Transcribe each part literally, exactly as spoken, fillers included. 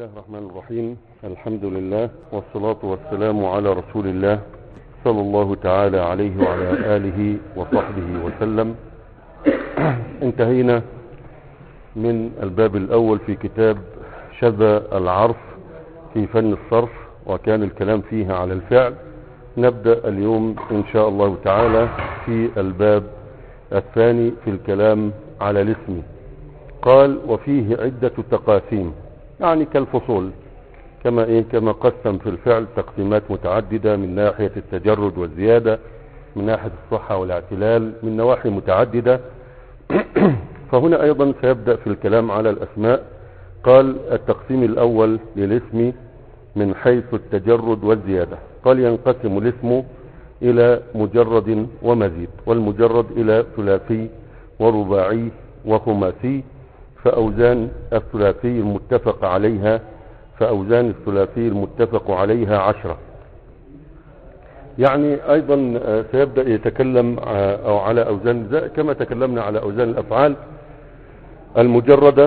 الله الرحمن الرحيم. الحمد لله والصلاة والسلام على رسول الله صلى الله تعالى عليه وعلى آله وصحبه وسلم. انتهينا من الباب الأول في كتاب شذا العرف في فن الصرف، وكان الكلام فيها على الفعل. نبدأ اليوم إن شاء الله تعالى في الباب الثاني في الكلام على الاسم. قال: وفيه عدة تقاسيم، يعني كالفصول، كما إيه كما قسم في الفعل تقسيمات متعددة من ناحية التجرد والزيادة، من ناحية الصحة والاعتلال، من نواحي متعددة. فهنا أيضا سيبدأ في الكلام على الأسماء. قال: التقسيم الأول للاسم من حيث التجرد والزيادة. قال: ينقسم الاسم إلى مجرد ومزيد، والمجرد إلى ثلاثي ورباعي وخماسي. فأوزان الثلاثي المتفق عليها فأوزان الثلاثي المتفق عليها عشرة. يعني أيضا سيبدأ يتكلم أو على أوزان كما تكلمنا على أوزان الأفعال المجردة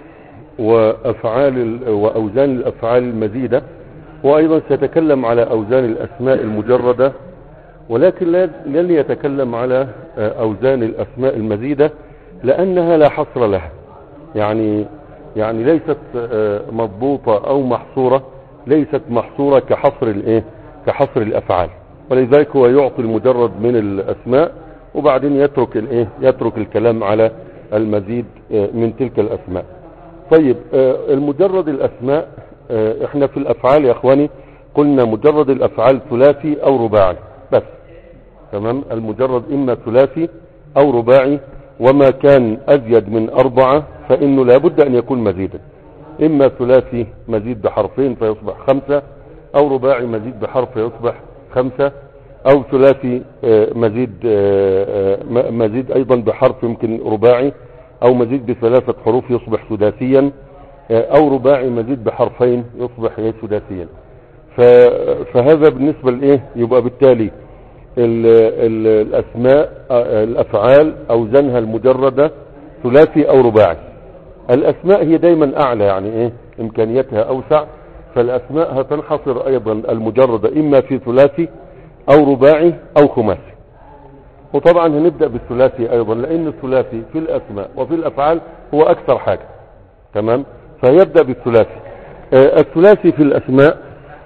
وأفعال وأوزان الأفعال المزيدة، وأيضا سيتكلم على أوزان الأسماء المجردة، ولكن لن يتكلم على أوزان الأسماء المزيدة لأنها لا حصر لها، يعني يعني ليست مضبوطة أو محصورة، ليست محصورة كحصر الايه كحصر الأفعال. ولذلك هو يعطي المجرد من الأسماء وبعدين يترك الايه يترك الكلام على المزيد من تلك الأسماء. طيب، المجرد الأسماء، احنا في الأفعال يا اخواني قلنا مجرد الأفعال ثلاثي أو رباعي بس، تمام؟ المجرد إما ثلاثي أو رباعي، وما كان أزيد من أربعة فإنه لابد أن يكون مزيدا، إما ثلاثي مزيد بحرفين فيصبح خمسة، أو رباعي مزيد بحرف فيصبح خمسة، أو ثلاثي مزيد مزيد أيضا بحرف يمكن رباعي، أو مزيد بثلاثة حروف يصبح سداسيا، أو رباعي مزيد بحرفين يصبح سداسيا. فهذا بالنسبة لإيه يبقى بالتالي ال ال الأسماء الأفعال أوزانها المجردة ثلاثي أو رباعي. الأسماء هي دايما أعلى، يعني إيه إمكانيتها أوسع، فالأسماء هتنحصر أيضا المجردة إما في ثلاثي أو رباعي أو خماسي. وطبعا هنبدأ بالثلاثي أيضا لأن الثلاثي في الأسماء وفي الأفعال هو أكثر حاجة، تمام؟ فيبدأ بالثلاثي. آه الثلاثي في الأسماء،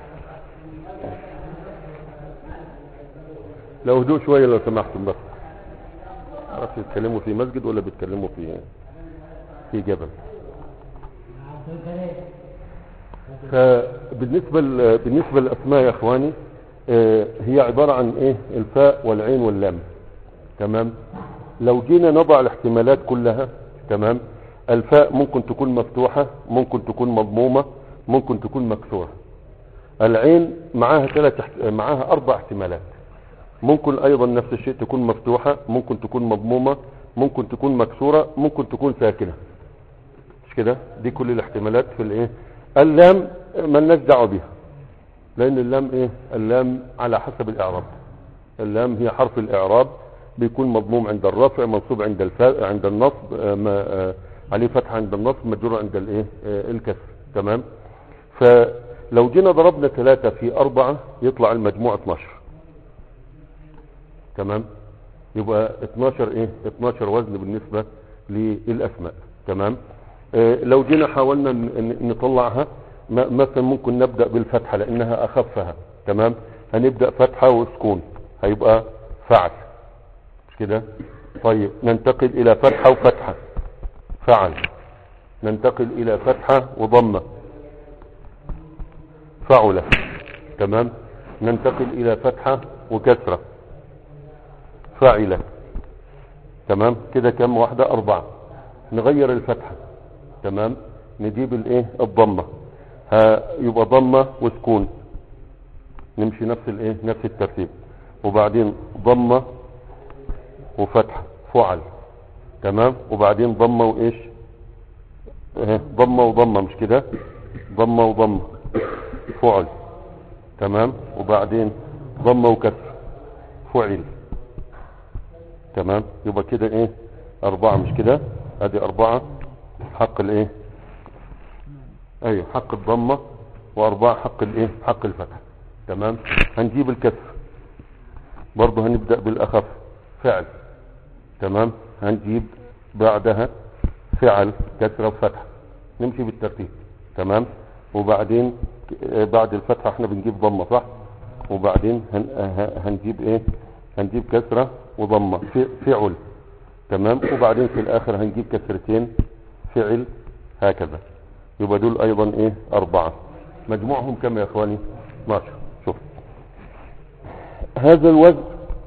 لو هدوء شوية لو سمحتم بس. عرفت يتكلموا في مسجد ولا بيتكلموا في في جبل؟ فبالنسبة بالنسبة للأسماء يا اخواني، آه هي عبارة عن ايه الفاء والعين واللام، تمام؟ لو جينا نضع الاحتمالات كلها، تمام؟ الفاء ممكن تكون مفتوحة، ممكن تكون مضمومة، ممكن تكون مكسورة. العين معاها ثلاث معاها اربع احتمالات، ممكن ايضا نفس الشيء تكون مفتوحة، ممكن تكون مضمومة، ممكن تكون مكسورة، ممكن تكون ساكنة، مش كده؟ دي كل الاحتمالات في الايه. اللام مالناش دعوه بيها، لان اللام ايه اللام على حسب الاعراب. اللام هي حرف الاعراب، بيكون مضموم عند الرفع، منصوب عند الفاء عند النصب، ما عليه فتحة عند النصب، مجرور عند الايه الكسر، تمام؟ فلو جينا ضربنا ثلاثة في أربعة يطلع المجموع اثناشر، تمام؟ يبقى اثناشر ايه اثناشر وزن بالنسبة للأسماء، تمام؟ اه لو جينا حاولنا نطلعها مثلا ممكن نبدأ بالفتحة لأنها أخفها، تمام؟ هنبدأ فتحة وسكون هيبقى فعل، مش كده؟ طيب ننتقل إلى فتحة وفتحة فعل، ننتقل إلى فتحة وضمة فعل، تمام؟ ننتقل إلى فتحة وكسرة فاعلة، تمام؟ كده كم واحدة؟ أربعة. نغير الفتحة، تمام؟ نجيب الايه الضمة، ها يبقى ضمة وسكون، نمشي نفس الايه نفس الترتيب، وبعدين ضمة وفتحة فعل، تمام؟ وبعدين ضمة وايش اه ضمة وضمة، مش كده؟ ضمة وضمة فعل، تمام؟ وبعدين ضمة وكسر فعل، تمام؟ يبقى كده ايه أربعة، مش كده؟ ادي أربعة حق الايه ايوه حق الضمة، واربعة حق الايه حق الفتح. تمام. هنجيب الكسر برضه، هنبدأ بالاخف فعل. تمام. هنجيب بعدها فعل كسرة وفتح، نمشي بالترتيب. تمام. وبعدين بعد الفتحة احنا بنجيب ضمة صح، وبعدين هن هنجيب ايه هنجيب كسرة وضمة فعل. تمام. وبعدين في الاخر هنجيب كسرتين فعل، هكذا. يبقى دول ايضا ايه اربعة. مجموعهم كم يا اخواني؟ اثناشر. شوف هذا الوزن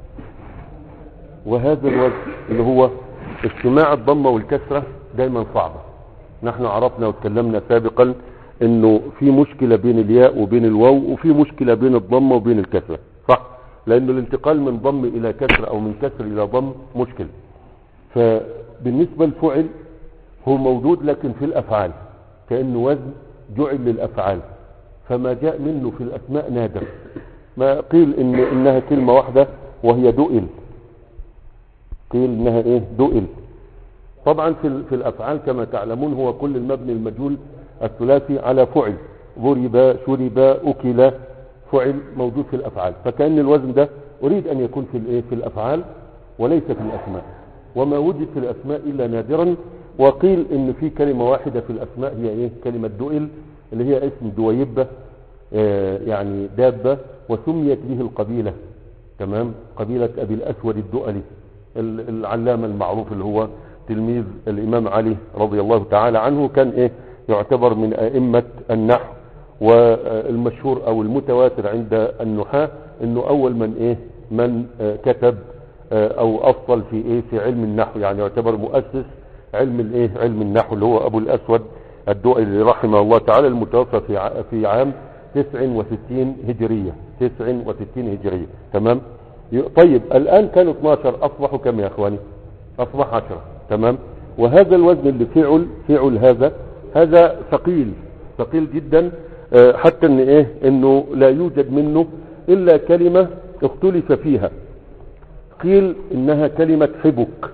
وهذا الوزن اللي هو اجتماع الضمة والكسرة دايما صعبة. نحن عرفنا وتكلمنا سابقا انه في مشكلة بين الياء وبين الواو، وفي مشكلة بين الضمة وبين الكسرة صح، لانه الانتقال من ضم الى كسر او من كسر الى ضم مشكل. فبالنسبة للفعل هو موجود لكن في الافعال، كأنه وزن جعل للافعال، فما جاء منه في الاسماء نادر. ما قيل إن انها كلمة واحدة وهي دؤل، قيل انها ايه دؤل. طبعا في, في الافعال كما تعلمون هو كل المبني المجهول الثلاثي على فعل، ضرب شرب اكل فعل موجود في الافعال، فكأن الوزن ده اريد ان يكون في الايه في الافعال وليس في الاسماء، وما وجد في الاسماء الا نادرا. وقيل ان في كلمة واحدة في الاسماء هي ايه كلمة دؤل، اللي هي اسم دويبة آه يعني دابة، وسميت به القبيلة. تمام. قبيلة ابي الاسود الدؤلي العلامة المعروف اللي هو تلميذ الامام علي رضي الله تعالى عنه، كان ايه يعتبر من ائمة النحو، والمشهور او المتواتر عند النحاة انه اول من ايه من آه كتب آه او افضل في ايه في علم النحو، يعني يعتبر مؤسس علم الايه علم النحو، اللي هو ابو الاسود الدؤلي رحمه الله تعالى، المتوفى في في عام تسع وستين هجرية تسع وستين هجرية. تمام. طيب الان كانوا اثناشر، اصبحوا كم يا اخواني؟ اصبح عشرة. تمام. وهذا الوزن اللي فعل فعل هذا هذا ثقيل ثقيل جدا، حتى ان ايه انه لا يوجد منه الا كلمة اختلف فيها. قيل انها كلمة حبك،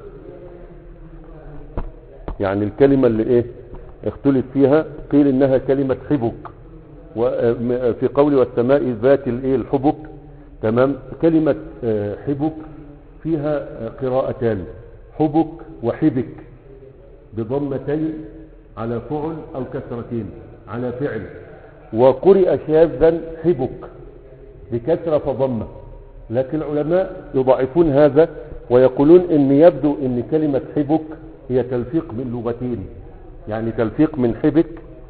يعني الكلمة اللي ايه اختلف فيها قيل انها كلمة حبك. وفي قول والسماء ذات الايه الحبك. تمام. كلمة حبك فيها قراءتان، حبك وحبك، بضمتين على فعل او كسرتين على فعل. وقرئ شاذا حبك بكسرة فضمة، لكن العلماء يضعفون هذا ويقولون ان يبدو ان كلمة حبك هي تلفيق من لغتين، يعني تلفيق من حبك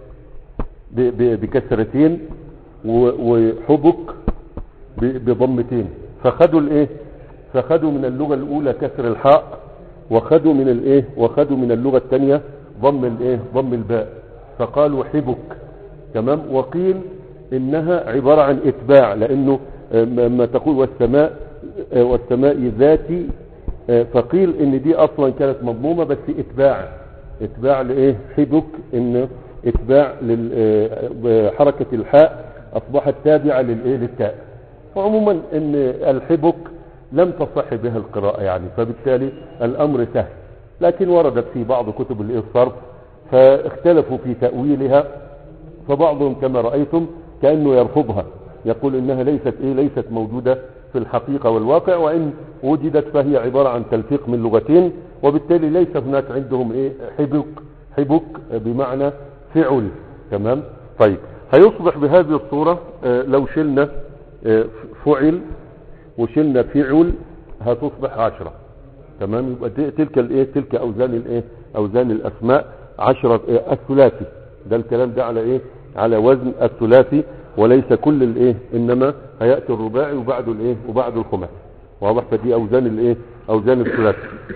بكسرتين وحبك بضمتين، فخدوا الايه فخدوا من اللغة الاولى كسر الحاء، وخدوا من الايه وخدوا من اللغة الثانية ضم الايه ضم الباء، فقالوا حبك. تمام. وقيل انها عبارة عن اتباع، لانه ما تقول والسماء والسماء ذاتي، فقيل ان دي اصلا كانت مضمومة بس اتباع اتباع لايه حبك، ان اتباع لحركة الحاء اصبحت تابعة للايه للتاء. وعموما ان الحبك لم تصح بها القراءة يعني، فبالتالي الامر سهل، لكن وردت في بعض كتب الصرف فاختلفوا في تأويلها، فبعضهم كما رأيتم كأنه يرفضها، يقول انها ليست ايه ليست موجودة في الحقيقة والواقع، وان وجدت فهي عبارة عن تلفيق من لغتين، وبالتالي ليس هناك عندهم ايه حبك حبك بمعنى فعل. تمام. طيب هيصبح بهذه الصورة اه لو شلنا اه فعل وشلنا فعل هتصبح عشرة. تمام. يبقى تلك الايه تلك اوزان الايه اوزان الاسماء عشرة اه الثلاثي. ده الكلام ده على ايه على وزن الثلاثي، وليس كل الايه انما هياتي الرباعي وبعده الايه وبعده الخماسي. واضح؟ فدي اوزان الايه اوزان الثلاثي.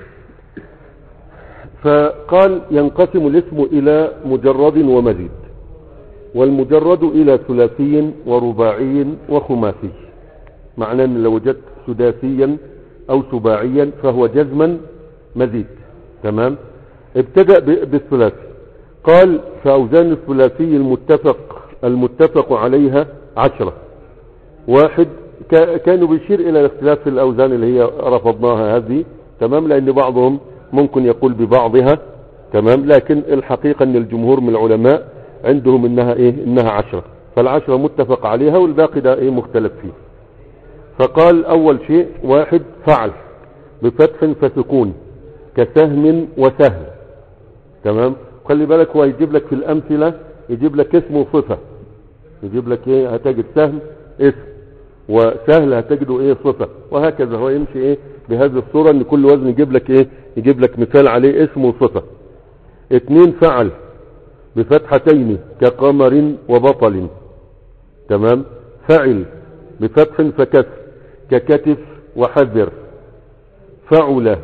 فقال ينقسم الاسم الى مجرد ومزيد، والمجرد الى ثلاثي ورباعي وخماسي. معناه ان لو وجدت سداسيا او سباعيا فهو جزما مزيد. تمام. ابتدأ بالثلاثي. قال فاوزان الثلاثي المتفق المتفق عليها عشرة. واحد كانوا بيشير الى الاختلاف في الاوزان اللي هي رفضناها هذه. تمام. لان بعضهم ممكن يقول ببعضها. تمام. لكن الحقيقة ان الجمهور من العلماء عندهم انها ايه انها عشرة، فالعشرة متفق عليها والباقي ده ايه مختلف فيه. فقال اول شيء واحد فعل بفتح فسكون كسهم وسهل. تمام. خلي بالك هو يجيب لك في الامثلة يجيب لك اسم وصفة، يجيب لك ايه هتجد سهم اسم وسهل هتجده ايه صفة، وهكذا هو يمشي ايه بهذه الصورة ان كل وزن يجيب لك ايه يجيب لك مثال عليه اسم وصفة. اتنين فعل بفتحتين كقمر وبطل. تمام. فعل بفتح فكسر ككتف وحذر. فعل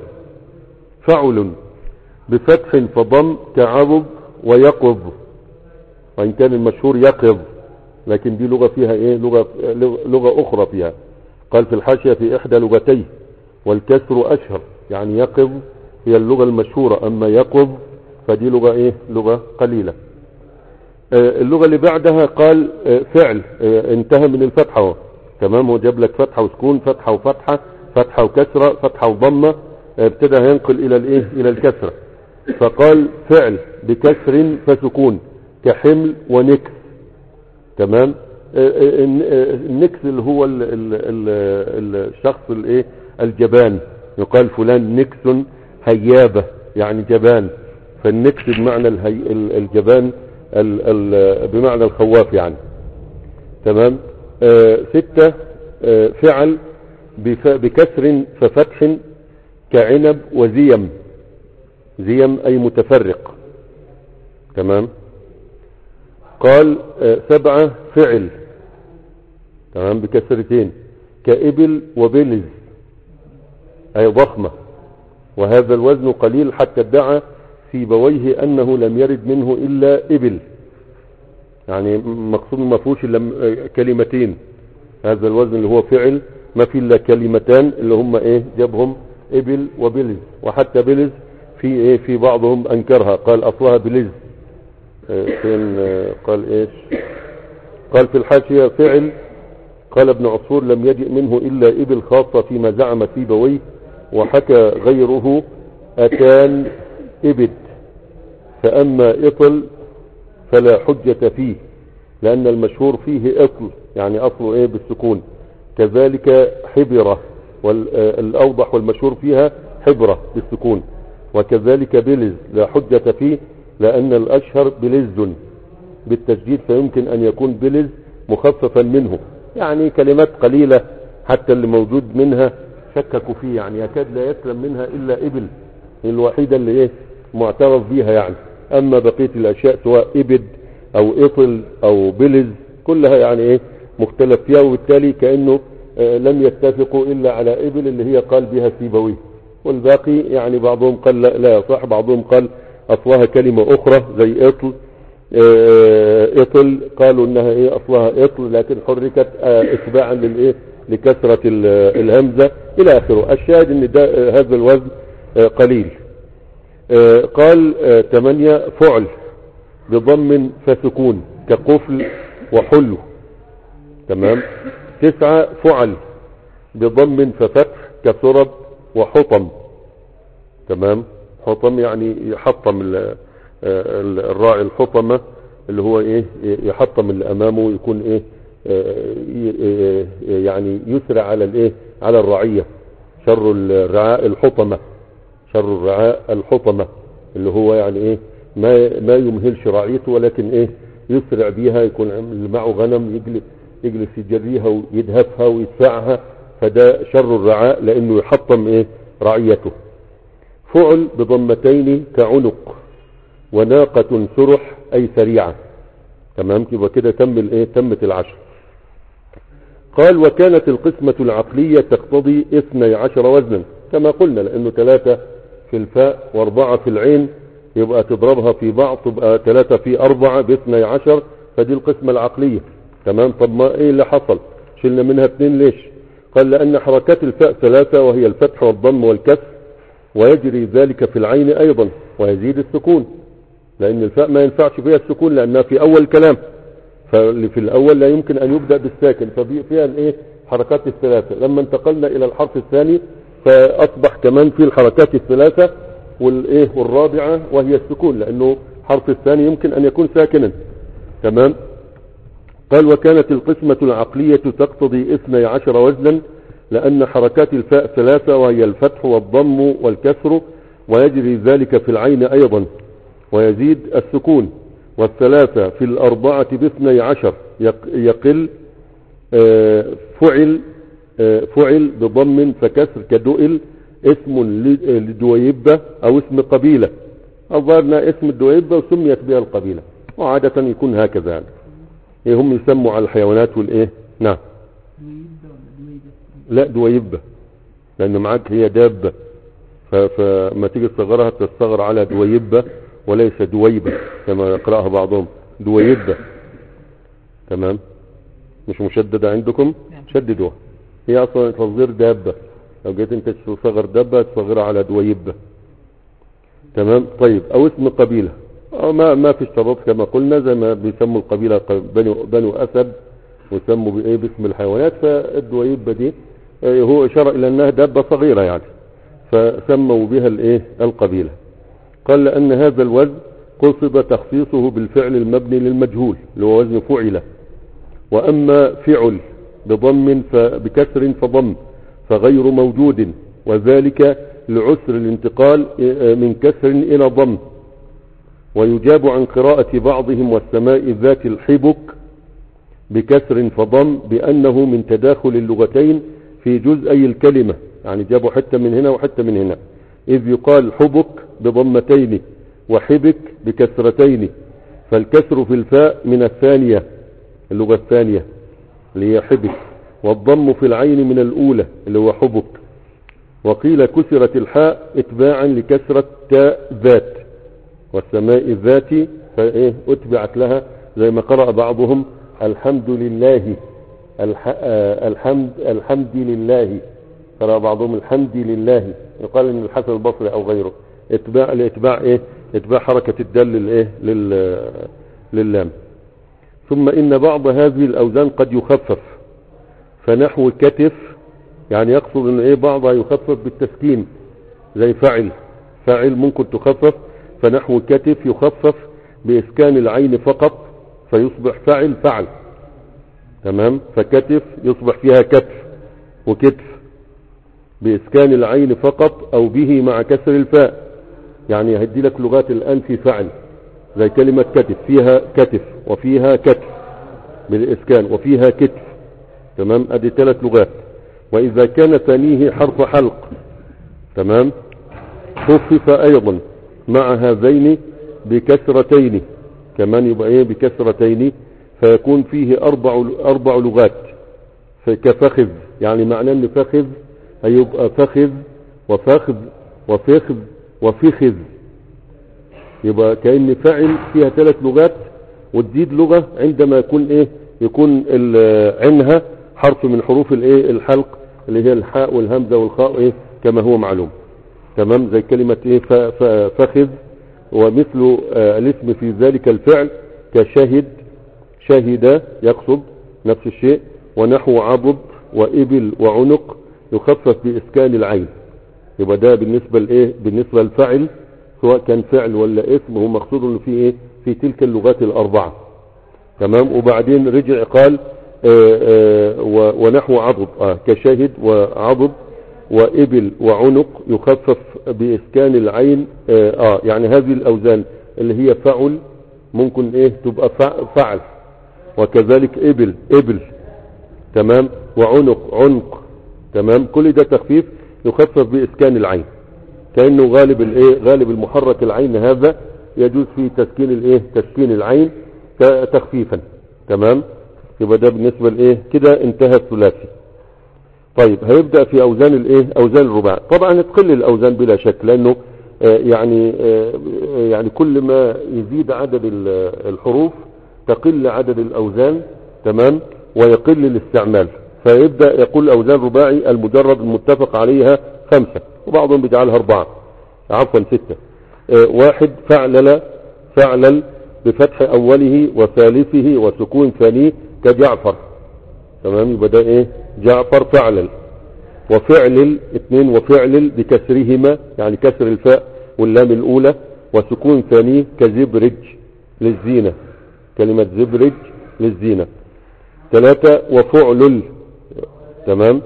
فعل بفتح فضم كعضب ويقظ، وإن كان المشهور يقظ لكن دي لغة فيها ايه لغة, لغة اخرى فيها. قال في الحاشية في احدى لغتيه والكسر اشهر، يعني يقظ هي اللغة المشهورة، اما يقظ فدي لغة ايه لغة قليلة. آه اللغة اللي بعدها قال آه فعل آه انتهى من الفتحة. تمام. هو جاب لك فتحة وسكون فتحة وفتحة فتحة وكسرة فتحة وضمة، آه ابتدى ينقل الى الايه الى الكسرة. فقال فعل بكسر فسكون كحمل ونكس. تمام. النكس اللي هو ال ال ال الشخص الايه الجبان، يقال فلان نكس هيابة يعني جبان، فالنكس بمعنى الهي الجبان ال ال بمعنى الخواف يعني. تمام. آه ستة آه فعل بكسر ففتح كعنب وزيم. زيم اي متفرق. تمام. قال آه سبعة فعل تمام بكسرتين كإبل وبلز اي ضخمة، وهذا الوزن قليل حتى ادعى في بويه انه لم يرد منه الا ابل، يعني مقصود ما فيهوش الا كلمتين. هذا الوزن اللي هو فعل ما فيه الا كلمتان اللي هم ايه جابهم ابل وبلز، وحتى بلز في ايه في بعضهم انكرها قال اصلها بلز. فين قال ايش قال في الحاشية فعل قال ابن عصفور لم يجئ منه الا ابل خاصة فيما زعم في بويه، وحكى غيره اتان ابد، فاما اطل فلا حجة فيه لان المشهور فيه اطل يعني اصله ايه بالسكون، كذلك حبرة والاوضح والمشهور فيها حبرة بالسكون، وكذلك بلز لا حجة فيه لان الاشهر بلز بالتشديد، فيمكن ان يكون بلز مخففا منه، يعني كلمات قليلة حتى اللي موجود منها شككوا فيه، يعني يكاد لا يسلم منها الا ابل الوحيدة اللي ايه معترف بيها يعني. اما بقية الاشياء سواء ابد او اطل او بلز كلها يعني ايه مختلف فيها، وبالتالي كأنه آه لم يتفقوا الا على ابل اللي هي قال بها سيبويه، والباقي يعني بعضهم قال لا, لا صح، بعضهم قال اصلها كلمة اخرى زي اطل آه اطل قالوا انها ايه اصلها اطل لكن حركت آه اتباعا للايه لكثرة الهمزة الى اخره. الشاهد ان ده آه هذا الوزن آه قليل. آه قال آه ثمانية فعل بضم فسكون كقفل وحلو. تمام. تسعة فعل بضم ففتح كسرب وحطم. تمام. حطم يعني يحطم الراعي الحطمة اللي هو ايه يحطم اللي امامه يكون ايه يعني يسرع على الايه على الرعية. شر الرعاء الحطمة، شر الرعاء الحطمة اللي هو يعني ايه ما ما يمهلش رعيته ولكن ايه يسرع بيها، يكون اللي معه غنم يجلس يجلس يجريها ويدهفها ويدفعها، فده شر الرعاء لانه يحطم ايه رعيته. فعل بضمتين كعنق وناقة سرح اي سريعة. تمام. يبقى كده تم الايه تمت العشر. قال وكانت القسمة العقلية تقتضي اثني عشر وزنا كما قلنا، لانه ثلاثة في الفاء واربعة في العين يبقى تضربها في بعض تبقى ثلاثة في اربعة باثني عشر، فدي القسمة العقلية. تمام. طب ما ايه اللي حصل شلنا منها اثنين ليش؟ قال لان حركات الفاء ثلاثة وهي الفتح والضم والكسر، ويجري ذلك في العين ايضا ويزيد السكون، لان الفاء ما ينفعش فيها السكون لانها في اول كلام، فاللي في الاول لا يمكن ان يبدأ بالساكن ففيها الايه حركات الثلاثة. لما انتقلنا الى الحرف الثاني فاصبح كمان في الحركات الثلاثة والايه والرابعة وهي السكون، لانه حرف الثاني يمكن ان يكون ساكنا تمام. قال وكانت القسمة العقلية تقتضي اثني عشر وزنا لأن حركات الفاء ثلاثة وهي الفتح والضم والكسر، ويجري ذلك في العين أيضا ويزيد السكون، والثلاثة في الأربعة باثني عشر يقل فعل فعل بضم فكسر كدؤل اسم لدويبة أو اسم قبيلة. أظهرنا اسم الدويبة وسميت بها القبيلة، وعادة يكون هكذا يعني. إيه هم يسموا على الحيوانات والإيه؟ نعم. لا دويبة، لأن معاك هي دابة، فما تيجي تصغرها تتصغر على دويبة وليس دويبة كما يقرأها بعضهم، دويبة. تمام، مش مشددة عندكم؟ شددوها، هي أصلا تصغير دابة، لو جيت انت تصغر دابة تصغرها على دويبة. تمام. طيب أو اسم قبيلة، أو ما ما في اشتراط كما قلنا، زي ما بيسموا القبيلة بنو, بنو أسد ويسموا بإيه باسم الحيوانات، فالدويبة دي هو إشارة إلى أنها دابة صغيرة يعني، فسموا بها الإيه القبيلة. قال لأن هذا الوزن قصد تخصيصه بالفعل المبني للمجهول اللي هو وزن فعل. وأما فعل بضم بكسر فضم فغير موجود، وذلك لعسر الانتقال من كسر إلى ضم. ويجاب عن قراءة بعضهم والسماء ذات الحبك بكسر فضم بأنه من تداخل اللغتين في جزئي الكلمة، يعني جابوا حتة من هنا وحتة من هنا، إذ يقال حبك بضمتين وحبك بكسرتين، فالكسر في الفاء من الثانية اللغة الثانية اللي هي حبك، والضم في العين من الأولى اللي هو حبك. وقيل كسرت الحاء اتباعا لكسرة تاء ذات، والسماء الذات فايه اتبعت لها زي ما قرأ بعضهم الحمد لله الح... الحمد الحمد لله، قرأ بعضهم الحمد لله، يقال ان الحسن البصري او غيره اتباع لاتباع ايه اتباع حركة الدال للايه لل... لللام. ثم ان بعض هذه الاوزان قد يخفف، فنحو كتف يعني يقصد ان ايه بعضها يخفف بالتسكين زي فعل، فعل ممكن تخفف، فنحو كتف يخفف بإسكان العين فقط فيصبح فعل فعل. تمام. فكتف يصبح فيها كتف وكتف بإسكان العين فقط أو به مع كسر الفاء، يعني هدي لك لغات الآن في فعل زي كلمة كتف، فيها كتف وفيها كتف بالإسكان وفيها كتف. تمام. ادي ثلاث لغات. وإذا كان ثانيه حرف حلق تمام خفف أيضا مع هذين بكسرتين كمان، يبقى ايه بكسرتين، فيكون فيه اربع اربع لغات. كفخذ يعني معناه ان فخذ هيبقى فخذ وفخذ وفخذ وفخذ، يبقى كأن فعل فيها ثلاث لغات، وتزيد لغة عندما يكون ايه يكون عينها حرف من حروف الايه الحلق اللي هي الحاء والهمزة والخاء ايه كما هو معلوم. تمام. زي كلمة ايه فخذ، ومثل آه الاسم في ذلك الفعل كشهد شهد يقصد نفس الشيء. ونحو عضد وإبل وعنق يخفف بإسكان العين، يبقى ده بالنسبة لإيه بالنسبة للفعل سواء كان فعل ولا اسم، هو مقصود انه في ايه في تلك اللغات الأربعة. تمام. وبعدين رجع قال آآ آآ ونحو عضد آه كشهد وعضد وإبل وعنق يخفف بإسكان العين آه, آه يعني هذه الأوزان اللي هي فعل ممكن إيه تبقى فعل، وكذلك إبل إبل. تمام. وعنق عنق. تمام. كل ده تخفيف يخفف بإسكان العين، كأنه غالب الإيه غالب المحرك العين هذا يجوز فيه تسكين الإيه تسكين العين تخفيفا. تمام. يبقى ده بالنسبة لإيه كده انتهى الثلاثي. طيب هيبدأ في أوزان الايه أوزان الرباع. طبعا تقل الأوزان بلا شك، لأنه آه يعني آه يعني كل ما يزيد عدد الحروف تقل عدد الأوزان. تمام. ويقل الاستعمال، فيبدأ يقول أوزان رباعي المجرد المتفق عليها خمسة، وبعضهم بيجعلها أربعة عفوا ستة. آه واحد فعلل فعلل بفتح أوله وثالثه وسكون ثانيه كجعفر. تمام. يبقى ده ايه جعفر فعلل. وفعلل اثنين وفعلل بكسرهما يعني كسر الفاء واللام الاولى وسكون ثاني كزبرج للزينة. كلمة زبرج للزينة. ثلاثة وفعلل، تمام،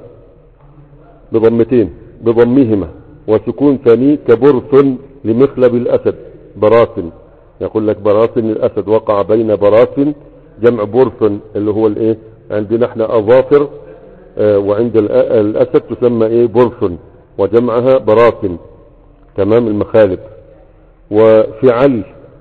بضمتين بضمهما وسكون ثاني كبرث لمخلب الأسد براسن، يقول لك براسن الأسد وقع بين براسن جمع برث اللي هو الايه عندنا احنا أظافر، آه وعند الأسد تسمى ايه برث وجمعها براسن، تمام، المخالب. وفعل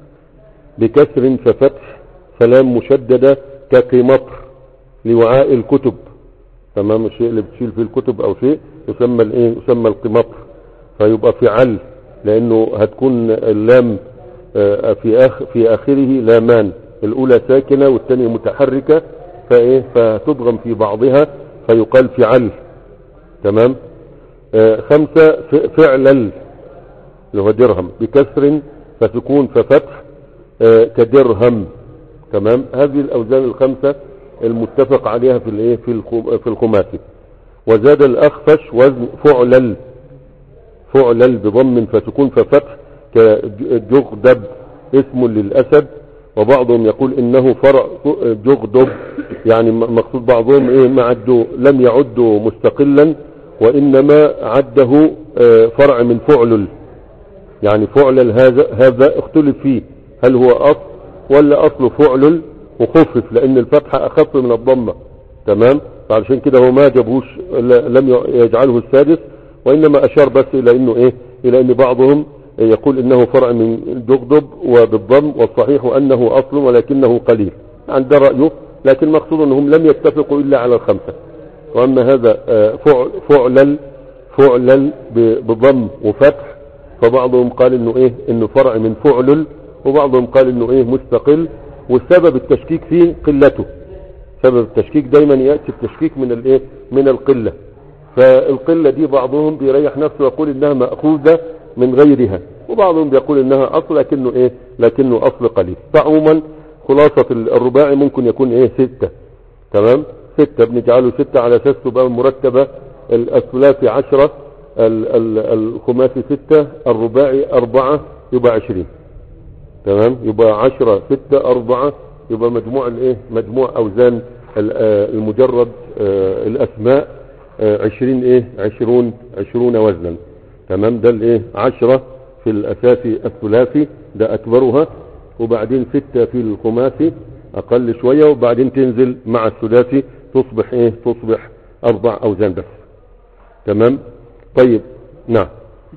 بكسر ففتح فلام مشددة كقمطر لوعاء الكتب، تمام، الشيء اللي بتشيل فيه الكتب او شيء يسمى الايه يسمى القمطر، فيبقى فعل لانه هتكون اللام في آخر في اخره لامان، الاولى ساكنة والثانية متحركة، فايه فتضغم في بعضها فيقال فعل، تمام. آه خمسة فعلل اللي هو درهم بكسر فسكون ففتح آه كدرهم، تمام. هذه الاوزان الخمسة المتفق عليها في الايه في في الخماسي. وزاد الاخفش وزن فعلل، فعلل بضم فسكون ففتح كجغدب اسم للاسد، وبعضهم يقول انه فرع جغدب، يعني مقصود بعضهم ايه ما عدوا لم يعدوا مستقلا وانما عده فرع من فعلل، يعني فعلل هذا هذا اختلف فيه هل هو اصل ولا اصل فعلل وخفف لان الفتحة اخف من الضمة، تمام. فعشان كده هو ما جابوش لم يجعله السادس، وانما اشار بس الى انه ايه الى ان بعضهم يقول انه فرع من جغدب وبالضم، والصحيح انه اصل ولكنه قليل، عند رأيه، لكن مقصود انهم لم يتفقوا الا على الخمسة. واما هذا فعل فعلل فعلل بضم وفتح، فبعضهم قال انه ايه انه فرع من فعلل، وبعضهم قال انه ايه مستقل، والسبب التشكيك فيه قلته، سبب التشكيك دايما يأتي التشكيك من الايه من القلة، فالقلة دي بعضهم بيريح نفسه ويقول انها مأخوذة من غيرها، وبعضهم بيقول انها اصل لكنه ايه لكنه اصل قليل. فعموما خلاصة الرباعي ممكن يكون ايه ستة، تمام، ستة بنجعله ستة على اساس تبقى مرتبة، الثلاثي عشرة، الخماسي ستة، الرباعي اربعة، يبقى عشرين، تمام، يبقى عشرة ستة اربعة، يبقى مجموع الايه مجموع اوزان المجرد الاسماء عشرين ايه عشرون عشرون وزنا، تمام. ده الايه عشرة في الاساسي الثلاثي ده اكبرها، وبعدين ستة في الخماسي اقل شوية، وبعدين تنزل مع الثلاثي تصبح ايه تصبح اربع اوزان بس، تمام. طيب نعم،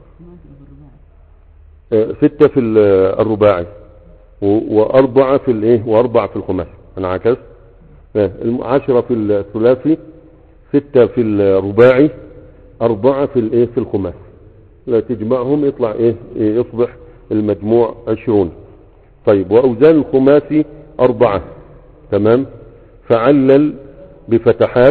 ستة في الرباعي واربعة في الايه واربعة في الخماسي، انا عكست، عشرة في الثلاثي، ستة في الرباعي، اربعة في الايه في الخماسي، لا تجمعهم يطلع ايه يصبح المجموع عشرون. طيب واوزان الخماسي اربعة، تمام. فعلل بفتحات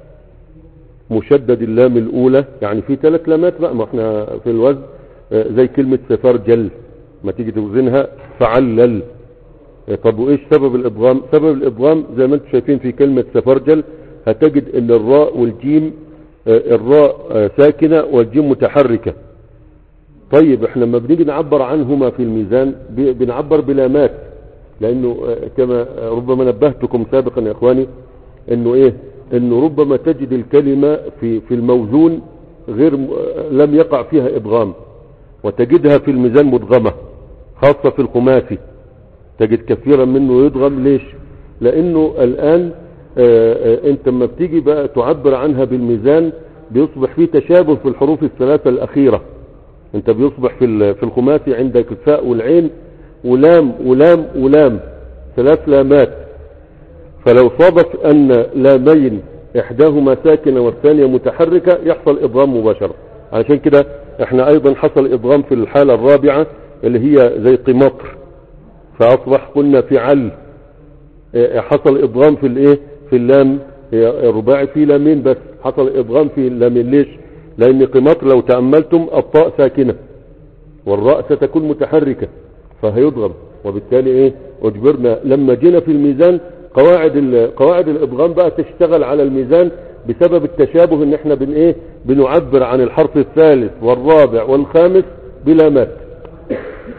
مشدد اللام الاولى، يعني في ثلاث لامات بقى، ما احنا في الوزن زي كلمة سفرجل ما تيجي توزنها فعلل. طب وايش سبب الادغام؟ سبب الادغام زي ما انتم شايفين في كلمة سفرجل هتجد ان الراء والجيم، الراء ساكنة والجيم متحركة. طيب احنا لما بنيجي نعبر عنهما في الميزان بنعبر بلامات، لانه كما ربما نبهتكم سابقا يا اخواني انه ايه انه ربما تجد الكلمة في في الموزون غير لم يقع فيها ادغام، وتجدها في الميزان مدغمة، خاصة في الخماسي تجد كثيرا منه يدغم. ليش؟ لانه الان اه اه انت لما بتيجي بقى تعبر عنها بالميزان بيصبح فيه تشابه في الحروف الثلاثة الاخيرة. انت بيصبح في في الخماسي عندك الفاء والعين ولام ولام ولام، ثلاث لامات، فلو صادف ان لامين احداهما ساكنة والثانية متحركة يحصل ادغام مباشرة. علشان كده احنا ايضا حصل ادغام في الحالة الرابعة اللي هي زي قمطر، فاصبح قلنا فعل، حصل ادغام في الايه في اللام الرباعي في لامين بس، حصل ادغام في اللامين. ليش؟ لان قمطر لو تأملتم الطاء ساكنة والراء ستكون متحركة فهيدغم، وبالتالي ايه اجبرنا لما جينا في الميزان قواعد قواعد الادغام بقى تشتغل على الميزان بسبب التشابه ان احنا بن ايه بنعبر عن الحرف الثالث والرابع والخامس بلامات.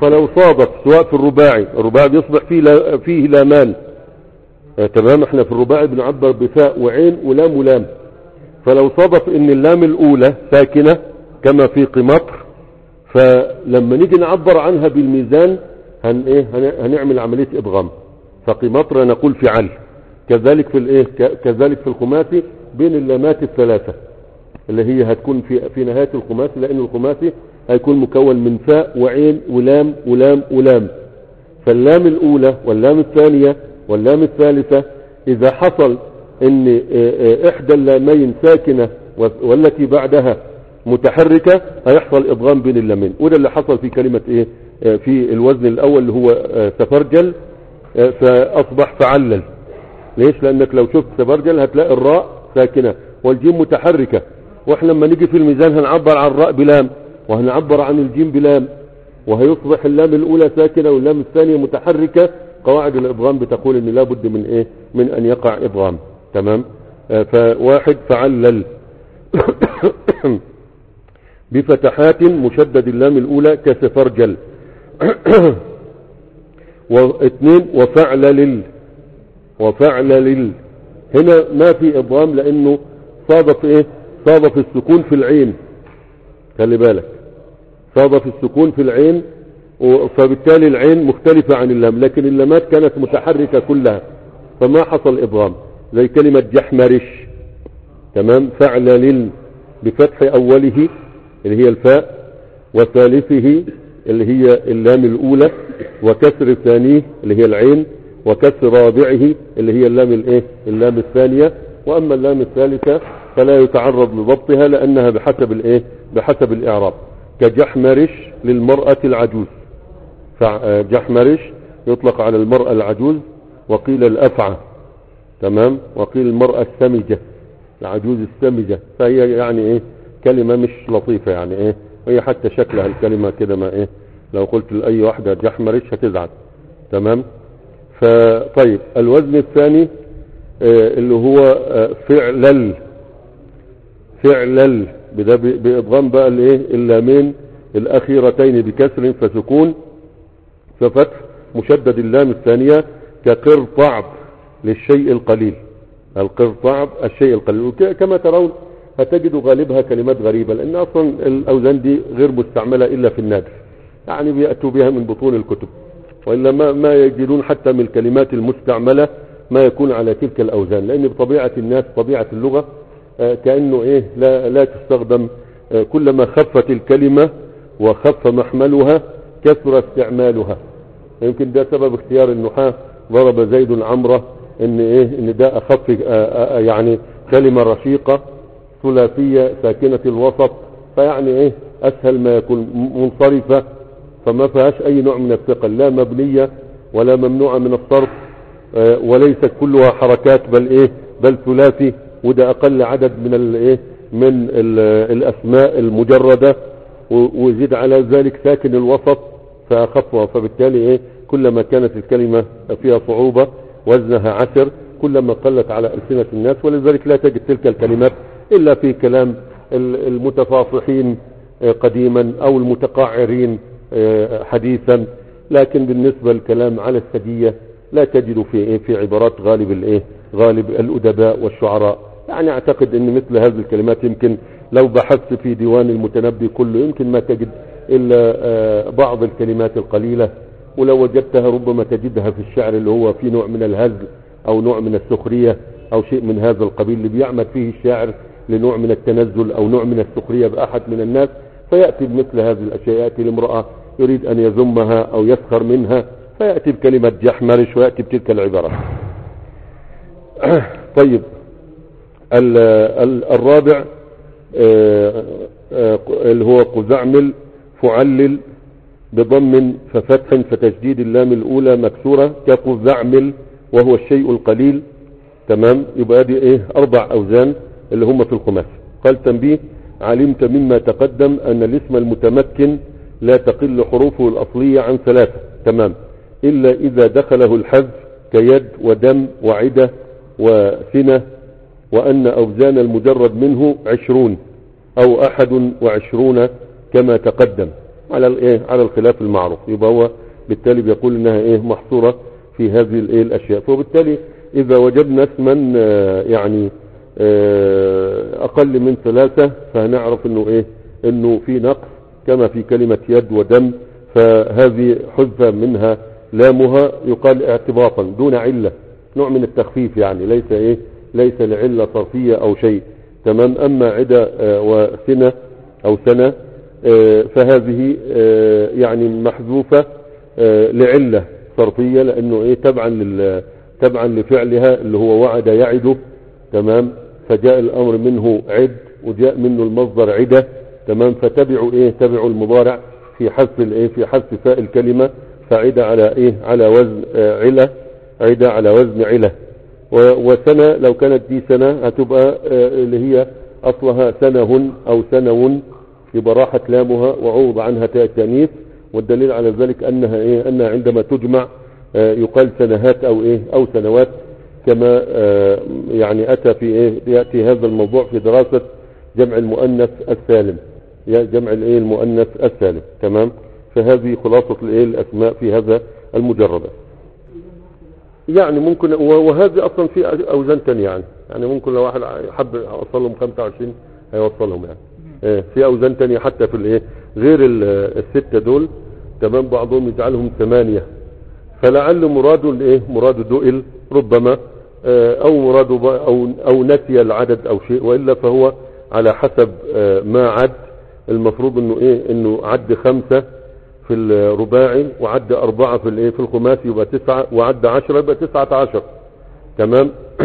فلو صادف سواء في الرباعي، الرباعي بيصبح فيه لا فيه لامان، آه تمام. احنا في الرباعي بنعبر بفاء وعين ولام ولام، فلو صادف ان اللام الاولى ساكنة كما في قمطر، فلما نيجي نعبر عنها بالميزان هن ايه هنعمل عملية ادغام، فقمطر نقول فعل. كذلك في الايه كذلك في الخماسي بين اللامات الثلاثة اللي هي هتكون في في نهاية الخماسي، لان الخماسي هيكون مكون من فاء وعين ولام ولام ولام. فاللام الاولى واللام الثانية واللام الثالثة اذا حصل ان احدى اللامين ساكنة والتي بعدها متحركة هيحصل ادغام بين اللامين، وده اللي حصل في كلمة ايه في الوزن الاول اللي هو سفرجل، فاصبح فعلل. ليش؟ لانك لو شفت سفرجل هتلاقي الراء ساكنة والجيم متحركة، واحنا لما نيجي في الميزان هنعبر عن الراء بلام وهنعبر عن الجيم بلام، وهيصبح اللام الاولى ساكنة واللام الثانية متحركة. قواعد الادغام بتقول ان لابد من ايه من ان يقع ادغام، تمام. آه فواحد فعلل بفتحات مشدد اللام الاولى كسفرجل. واثنين وفعلل، وفعلل هنا ما في ادغام لانه صادف ايه صادف السكون في العين، خلي بالك صادف السكون في العين، فبالتالي العين مختلفة عن اللام، لكن اللامات كانت متحركة كلها فما حصل ادغام، زي كلمة جحمرش، تمام. فعلل بفتح اوله اللي هي الفاء، وثالثه اللي هي اللام الاولى، وكسر ثانيه اللي هي العين، وكسر رابعه اللي هي اللام الايه اللام الثانية. واما اللام الثالثة فلا يتعرض لضبطها لانها بحسب الايه بحسب الاعراب، كجحمرش للمرأة العجوز، فجحمرش يطلق على المرأة العجوز، وقيل الافعى، تمام، وقيل المرأة السمجة، العجوز السمجة، فهي يعني ايه كلمة مش لطيفة يعني ايه، وهي حتى شكلها الكلمة كده ما ايه لو قلت لأي واحدة جحمرش هتزعل، تمام. فطيب الوزن الثاني اه اللي هو اه فعلل، فعلل بده بإضغام بقى الايه اللامين الأخيرتين بكسر فسكون ففتح مشدد اللام الثانية كقرطعب للشيء القليل، القرطعب الشيء القليل. كما ترون هتجدوا غالبها كلمات غريبة، لأن أصلا الأوزان دي غير مستعملة إلا في النادر، يعني بيأتوا بها من بطون الكتب، وإلا ما, ما يجدون حتى من الكلمات المستعملة ما يكون على تلك الأوزان، لأن بطبيعة الناس طبيعة اللغة آه كأنه إيه لا, لا تستخدم، آه كلما خفت الكلمة وخف محملها كثر استعمالها. يمكن ده سبب اختيار النحاة ضرب زيد عمره ان ايه ان ده اخف آآ آآ يعني كلمة رشيقة ثلاثية ساكنة الوسط، فيعني ايه اسهل ما يكون منصرفة، فما فيهاش اي نوع من الثقل، لا مبنية ولا ممنوعة من الصرف، وليست كلها حركات، بل ايه بل ثلاثي، وده اقل عدد من الايه من الاسماء المجردة، وزيد على ذلك ساكن الوسط فاخفها، فبالتالي ايه كلما كانت الكلمة فيها صعوبة وزنها عسر كلما قلت على ألسنة الناس، ولذلك لا تجد تلك الكلمات إلا في كلام المتفاصحين قديما أو المتقاعرين حديثا، لكن بالنسبة للكلام على السجية لا تجد في إيه في عبارات غالب الإيه غالب الأدباء والشعراء. يعني أعتقد أن مثل هذه الكلمات يمكن لو بحثت في ديوان المتنبي كله يمكن ما تجد إلا بعض الكلمات القليلة، ولو وجدتها ربما تجدها في الشعر اللي هو في نوع من الهزل او نوع من السخرية او شيء من هذا القبيل، اللي بيعمد فيه الشاعر لنوع من التنزل او نوع من السخرية باحد من الناس، فيأتي بمثل هذه الاشياء، يأتي لامرأة يريد ان يذمها او يسخر منها فيأتي بكلمة جحمرش ويأتي بتلك العبارة. طيب ال ال الرابع اللي هو قزعمل فعلل بضم ففتح فتشديد اللام الأولى مكسورة كقزعمل وهو الشيء القليل، تمام. يبقى دي ايه اربع اوزان اللي هم في الخماس. قال تنبيه: علمت مما تقدم ان الاسم المتمكن لا تقل حروفه الاصلية عن ثلاثة، تمام، الا اذا دخله الحذف كيد ودم وعدة وسنة، وان اوزان المجرد منه عشرون او احد وعشرون كما تقدم. على الايه على الخلاف المعروف. يبقى هو بالتالي بيقول انها ايه محصورة في هذه الايه الاشياء. فبالتالي اذا وجدنا اسما آه يعني آه اقل من ثلاثة فهنعرف انه ايه انه في نقص، كما في كلمة يد ودم، فهذه حذف منها لامها يقال اعتباطا دون علة، نوع من التخفيف يعني، ليس ايه ليس لعلة صرفية او شيء. تمام. اما عدة آه وسنة او سنة آه فهذه آه يعني محذوفة آه لعلة صرفية، لانه ايه تبعا لل تبعا لفعلها اللي هو وعد يعده. تمام. فجاء الامر منه عد وجاء منه المصدر عدة. تمام. فتبعوا ايه تبعوا المضارع في حذف الايه في حذف فاء الكلمة، فعد على ايه على وزن آه علة، عد على وزن علة. وسنة لو كانت دي سنة هتبقى آه اللي هي اصلها سنه او سنو، يبقى راحت لامها وعوض عنها تاء التانيث. والدليل على ذلك انها ايه انها عندما تجمع آه يقال سنهات او ايه او سنوات، كما آه يعني اتى في ايه ياتي هذا الموضوع في دراسة جمع المؤنث السالم، جمع الايه المؤنث السالم. تمام. فهذه خلاصة الايه الاسماء في هذا المجرد. يعني ممكن وهذه اصلا في اوزان تانية يعني يعني ممكن لو واحد حب يوصلهم خمسة وعشرين هيوصلهم يعني ايه في اوزان تانية حتى في الايه غير الستة دول. تمام. بعضهم يجعلهم ثمانية، فلعل مراد الايه مراد دؤل ربما اه او مراد او او نسي العدد او شيء، والا فهو على حسب اه ما عد. المفروض انه ايه انه عد خمسة في الرباعي، وعد اربعة في الايه في الخماسي يبقى تسعة، وعد عشرة يبقى تسعة عشر. تمام.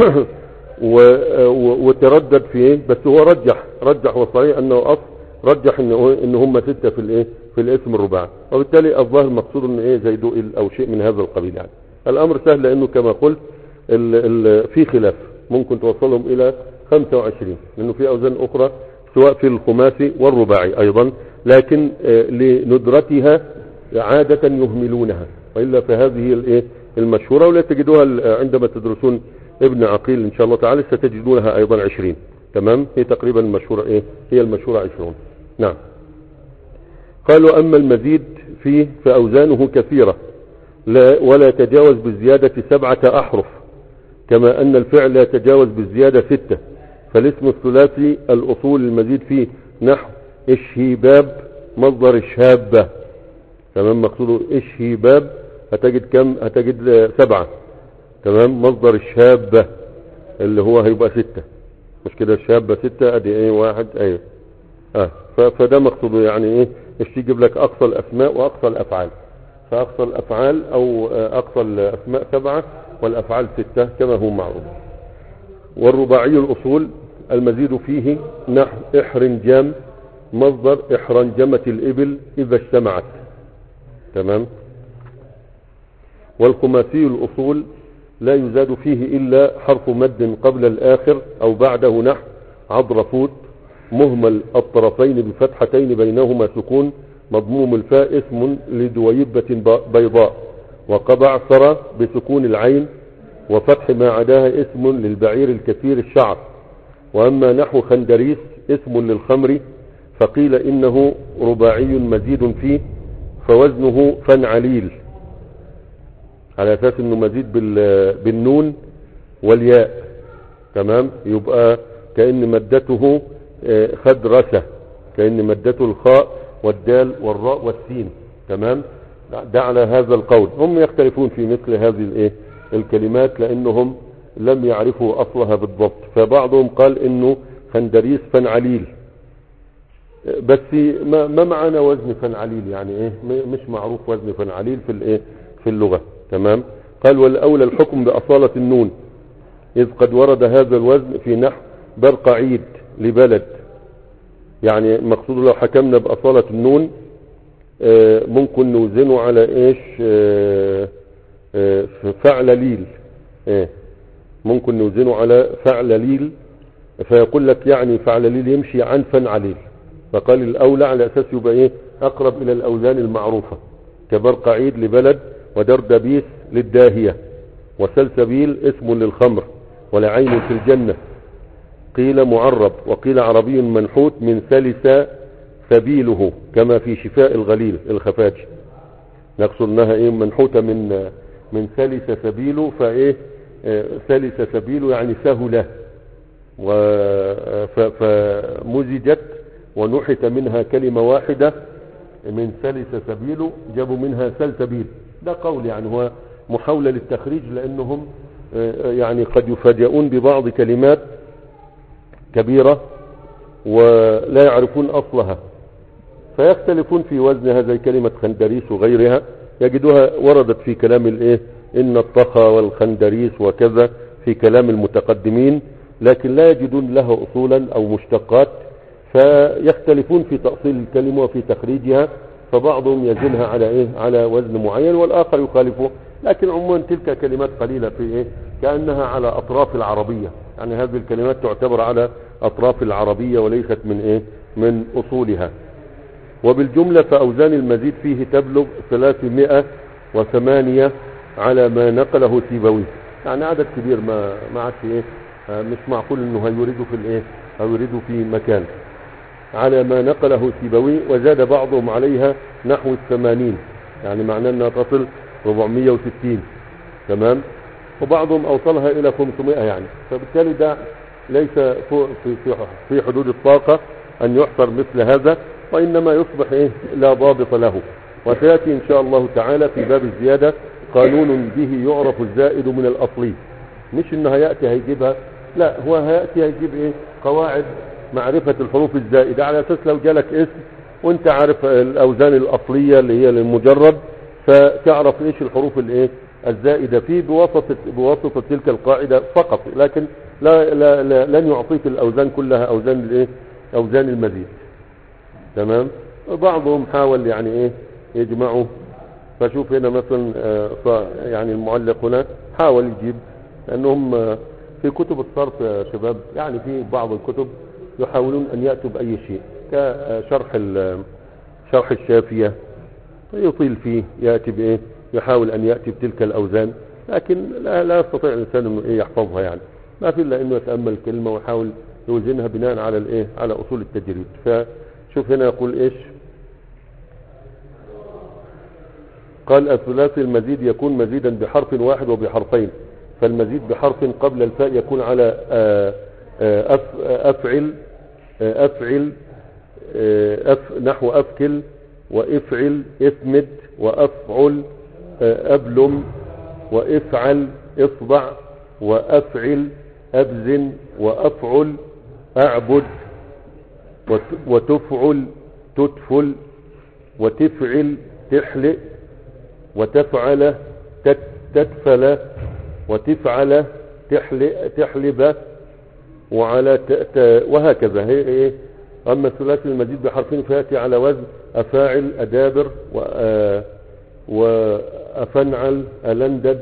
وتردد في ايه بس هو رجح رجح وصحيح انه اصل رجح انه ان هم ستة في الايه في الاسم الرباعي، وبالتالي الظاهر المقصود ان ايه زي دؤل او شيء من هذا القبيل. يعني الامر سهل، لانه كما قلت ال ال في خلاف، ممكن توصلهم الى خمسة وعشرين، لانه في اوزان اخرى سواء في الخماسي والرباعي ايضا، لكن لندرتها عادة يهملونها، وإلا فهذه الايه المشهورة، ولا تجدوها عندما تدرسون ابن عقيل ان شاء الله تعالى ستجدونها ايضا عشرين. تمام. هي تقريبا المشهورة ايه هي المشهورة عشرون. نعم. قالوا اما المزيد فيه فاوزانه كثيرة لا ولا يتجاوز بالزيادة سبعة احرف، كما ان الفعل لا يتجاوز بالزيادة ستة. فالاسم الثلاثي الاصول المزيد فيه نحو اشهيباب مصدر اشهاب. تمام. مقصوده اشهيباب هتجد كم هتجد سبعة. تمام. مصدر الشابة اللي هو هيبقى ستة، مش كده الشابة ستة ادي ايه واحد ايه اه فده مقصوده يعني ايه ايش يجيب لك اقصى الاسماء واقصى الافعال. فاقصى الافعال او اقصى الاسماء سبعة والافعال ستة كما هو معروف. والرباعي الاصول المزيد فيه نحو احرنجام مصدر احرنجمة الابل اذا اجتمعت. تمام. والخماسي الاصول لا يزاد فيه الا حرف مد قبل الاخر او بعده نحو عضرفوت مهمل الطرفين بفتحتين بينهما سكون مضموم الفاء اسم لدويبة بيضاء، وقبعثر بسكون العين وفتح ما عداها اسم للبعير الكثير الشعر. واما نحو خندريس اسم للخمر، فقيل انه رباعي مزيد فيه فوزنه فنعليل، على اساس انه مزيد بالنون والياء. تمام. يبقى كأن مدته خدرسة، كأن مدته الخاء والدال والراء والسين. تمام. ده على هذا القول. هم يختلفون في مثل هذه الايه الكلمات لانهم لم يعرفوا اصلها بالضبط، فبعضهم قال انه خندريس فنعليل، بس ما, ما معنى وزن فنعليل يعني ايه مش معروف وزن فنعليل في الايه في اللغة. تمام. قال والاولى الحكم باصالة النون، اذ قد ورد هذا الوزن في نحو برقعيد لبلد. يعني مقصود لو حكمنا باصالة النون ممكن نوزنه على ايش فعل ليل، ممكن نوزنه على فعل ليل، فيقول لك يعني فعل ليل يمشي عن فنعليل. فقال الاولى على اساس يبقى ايه اقرب الى الاوزان المعروفة، كبرقعيد لبلد، ودردبيس للداهية، وسلسبيل اسم للخمر، ولعين في الجنة. قيل معرب وقيل عربي منحوت من سلس سبيله كما في شفاء الغليل الخفاج، نقصد انها ايه منحوتة من من سلس سبيله، فايه سلس سبيله يعني سهله، فمزجت ونحت منها كلمة واحدة من سلس سبيله، جابوا منها سلسبيل. ده قول يعني هو محاولة للتخريج، لأنهم يعني قد يفاجئون ببعض كلمات كبيرة ولا يعرفون أصلها، فيختلفون في وزنها، زي كلمة خندريس وغيرها يجدوها وردت في كلام الايه إن الطخا والخندريس وكذا في كلام المتقدمين، لكن لا يجدون له أصولا أو مشتقات، فيختلفون في تأصيل الكلمة وفي تخريجها، فبعضهم يزنها على ايه على وزن معين والآخر يخالفه، لكن عموما تلك كلمات قليلة في ايه كأنها على أطراف العربية، يعني هذه الكلمات تعتبر على أطراف العربية وليست من ايه من أصولها. وبالجملة فأوزان المزيد فيه تبلغ ثلاثمائة وثمانية على ما نقله سيبويه، يعني عدد كبير، ما ما عادش ايه مش معقول انه هيورده في الايه هيورده في مكان، على ما نقله سيبويه، وزاد بعضهم عليها نحو الثمانين، يعني معناه انها تصل أربعمائة وستين، تمام، وبعضهم اوصلها الى خمسمائة يعني، فبالتالي ده ليس في في في حدود الطاقة ان يحصر مثل هذا، وانما يصبح ايه لا ضابط له. وسياتي ان شاء الله تعالى في باب الزيادة قانون به يعرف الزائد من الاصلي، مش انه هياتي هيجيبها، لا هو هياتي هيجيب ايه قواعد معرفة الحروف الزائدة، على اساس لو جالك اسم وانت عارف الاوزان الاصلية اللي هي للمجرد، فتعرف ايش الحروف الايه الزائدة فيه بواسطة بواسطة تلك القاعدة فقط، لكن لا, لا, لا لن يعطيك الاوزان كلها اوزان الايه اوزان المزيد، تمام. بعضهم حاول يعني ايه يجمعوا، فشوف هنا مثلا آه يعني المعلق هنا حاول يجيب، لانهم آه في كتب الصرف يا شباب، يعني في بعض الكتب يحاولون ان يأتوا بأي شيء، كشرح شرح الشافية يطيل فيه، يأتي بإيه يحاول ان يأتي بتلك الاوزان، لكن لا, لا يستطيع الانسان انه ايه يحفظها، يعني ما في الا انه يتأمل الكلمة ويحاول يوزنها بناء على الايه على اصول التجريد. فشوف هنا يقول ايش، قال الثلاثي المزيد يكون مزيدا بحرف واحد وبحرفين، فالمزيد بحرف قبل الفاء يكون على أف أفعل أفعل أف نحو أفكل وإفعل إثمد وأفعل أبلم وإفعل إصبع وأفعل أبزن وأفعل أعبد وتفعل تتفل وتفعل تحلق وتفعل تتفل وتفعل تحلب تحلب وعلى وهكذا. هي ايه اما الثلاثي المزيد بحرفين فياتي على وزن افاعل ادابر وافنعل الندد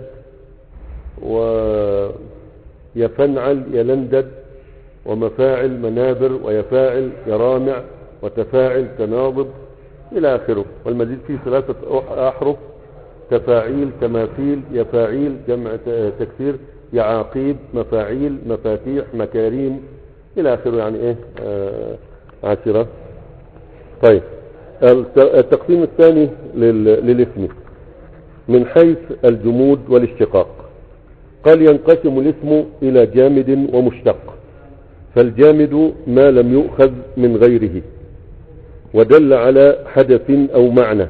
ويفنعل يلندد ومفاعل منابر ويفاعل يرامع وتفاعل تناضب الى اخره. والمزيد فيه ثلاثة احرف، تفاعيل تماثيل يفاعيل جمع تكسير يعاقيب مفاعيل مفاتيح مكاريم الى اخره، يعني ايه آه عشرة. طيب التقسيم الثاني للاسم من حيث الجمود والاشتقاق، قال ينقسم الاسم الى جامد ومشتق، فالجامد ما لم يؤخذ من غيره ودل على حدث او معنى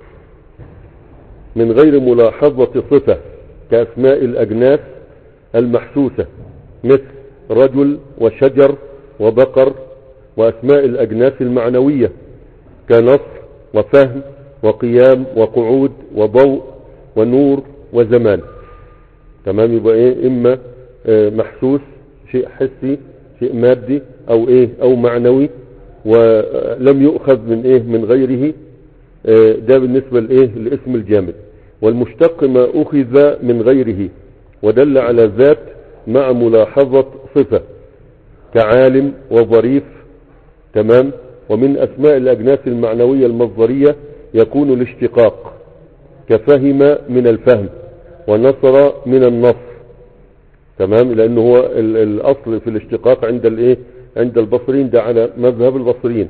من غير ملاحظة صفة، كأسماء الأجناس المحسوسة مثل رجل وشجر وبقر، وأسماء الأجناس المعنوية كنصر وفهم وقيام وقعود وضوء ونور وزمان، تمام. يبقى ايه اما اه محسوس شيء حسي شيء مادي او ايه او معنوي ولم يؤخذ من ايه من غيره، ده بالنسبة لايه الاسم الجامد. والمشتق ما اخذ من غيره ودل على ذات مع ملاحظة صفة، كعالم وظريف، تمام. ومن اسماء الاجناس المعنوية المصدرية يكون الاشتقاق، كفهم من الفهم ونصر من النصر، تمام، لانه هو الاصل في الاشتقاق عند الايه عند البصريين، ده على مذهب البصريين،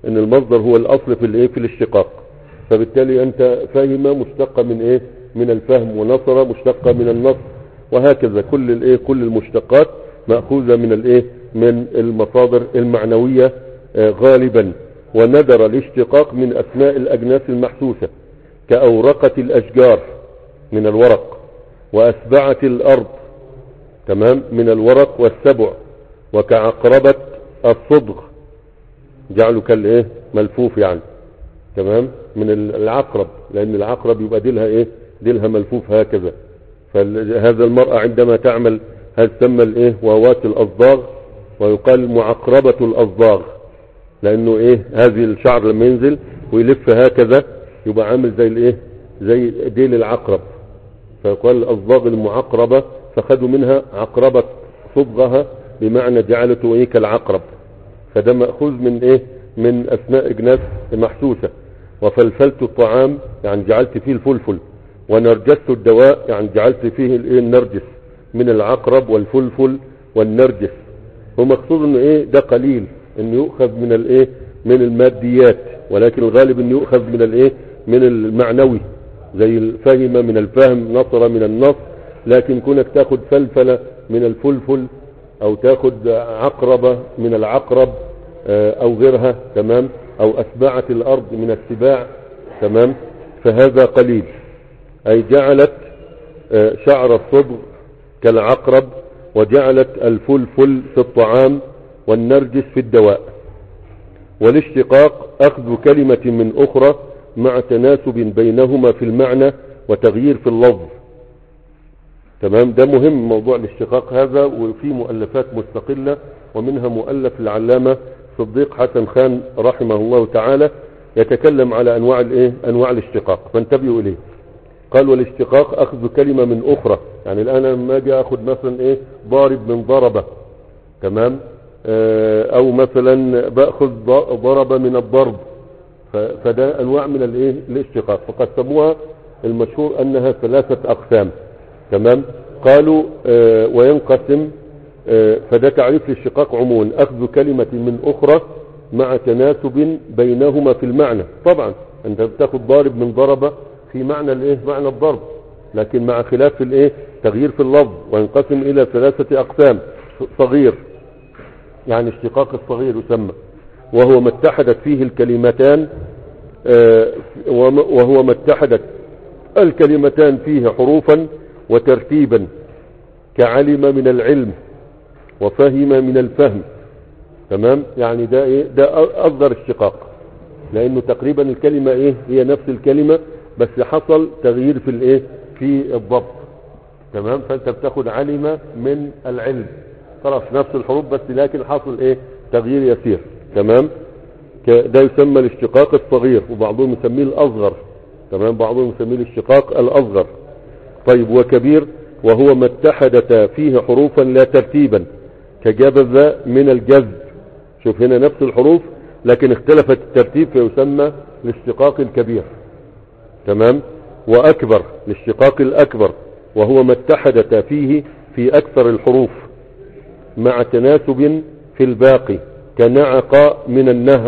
ان المصدر هو الاصل في الايه في الاشتقاق. فبالتالي انت فهم مشتقة من ايه من الفهم، ونصر مشتقة من النصر، وهكذا كل الايه كل المشتقات مأخوذة من الايه من المصادر المعنوية آه غالبا. وندر الاشتقاق من اسماء الاجناس المحسوسة كأورقة الاشجار من الورق، واسبعة الارض تمام من الورق والسبع، وكعقربة الصدغ جعله كالايه ملفوف يعني تمام من العقرب، لان العقرب يبقى ديلها ايه ديلها ملفوف هكذا. فهذا المرأة عندما تعمل هل تسمى الايه وهوات الاصداغ، ويقال معقربة الاصداغ، لانه ايه هذه الشعر لما ينزل ويلف هكذا يبقى عامل زي الايه زي ديل العقرب، فيقال الاصداغ المعقربة، فخدوا منها عقربة صبغها بمعنى جعلته ايه كالعقرب. فده مأخوذ من ايه من اسماء اجناس محسوسة. وفلفلت الطعام يعني جعلت فيه الفلفل، ونرجست الدواء يعني جعلت فيه الايه النرجس من العقرب والفلفل والنرجس. ومقصود انه ايه ده قليل انه يؤخذ من الايه من الماديات، ولكن الغالب انه يؤخذ من الايه من المعنوي، زي الفهم من الفهم، نصر من النصر. لكن كونك تاخد فلفلة من الفلفل، او تاخد عقربة من العقرب او غيرها تمام، او اسباعة الارض من السباع تمام، فهذا قليل. اي جعلت شعر الصبغ كالعقرب، وجعلت الفلفل في الطعام والنرجس في الدواء. والاشتقاق اخذ كلمة من اخرى مع تناسب بينهما في المعنى وتغيير في اللفظ تمام. ده مهم موضوع الاشتقاق هذا، وفي مؤلفات مستقلة، ومنها مؤلف العلامة صديق حسن خان رحمه الله تعالى يتكلم على انواع الايه انواع الاشتقاق، فانتبهوا اليه. قال والاشتقاق اخذ كلمة من اخرى، يعني الان لما اجي اخذ مثلا ايه ضارب من ضربة تمام، اه او مثلا باخذ ضرب من الضرب، فده انواع من الايه الاشتقاق. فقسموها المشهور انها ثلاثة اقسام تمام. قالوا اه وينقسم اه فده تعريف الاشتقاق عموما، اخذ كلمة من اخرى مع تناسب بينهما في المعنى. طبعا انت بتاخد ضارب من ضربة في معنى الايه معنى الضرب، لكن مع خلاف في الايه تغيير في اللفظ. وينقسم الى ثلاثة اقسام. صغير يعني اشتقاق الصغير يسمى، وهو ما اتحدت فيه الكلمتان اه وهو ما اتحدت الكلمتان فيه حروفا وترتيبا، كعلم من العلم وفهم من الفهم تمام. يعني ده ايه ده اصغر اشتقاق، لانه تقريبا الكلمة ايه هي نفس الكلمة، بس حصل تغيير في الايه في الضبط تمام. فانت بتاخد علم من العلم، خلاص نفس الحروف بس لكن حصل ايه تغيير يسير تمام. ده يسمى الاشتقاق الصغير، وبعضهم يسميه الاصغر تمام، بعضهم يسميه الاشتقاق الاصغر. طيب وكبير وهو ما اتحدت فيه حروفا لا ترتيبا، كجبذ من الجذب. شوف هنا نفس الحروف لكن اختلفت الترتيب، فيسمى الاشتقاق الكبير تمام. واكبر الاشتقاق الاكبر وهو ما اتحدت فيه في اكثر الحروف مع تناسب في الباقي، كنعق من النهق،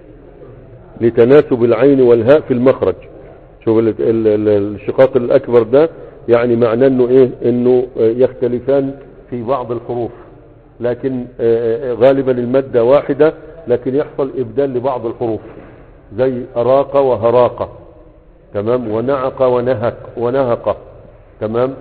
لتناسب العين والهاء في المخرج. شوف الاشتقاق الاكبر ده يعني معناه انه ايه انه يختلفان في بعض الحروف، لكن غالبا المادة واحدة، لكن يحصل ابدال لبعض الحروف، زي اراق وهراق تمام، ونعق ونهق ونهق تمام،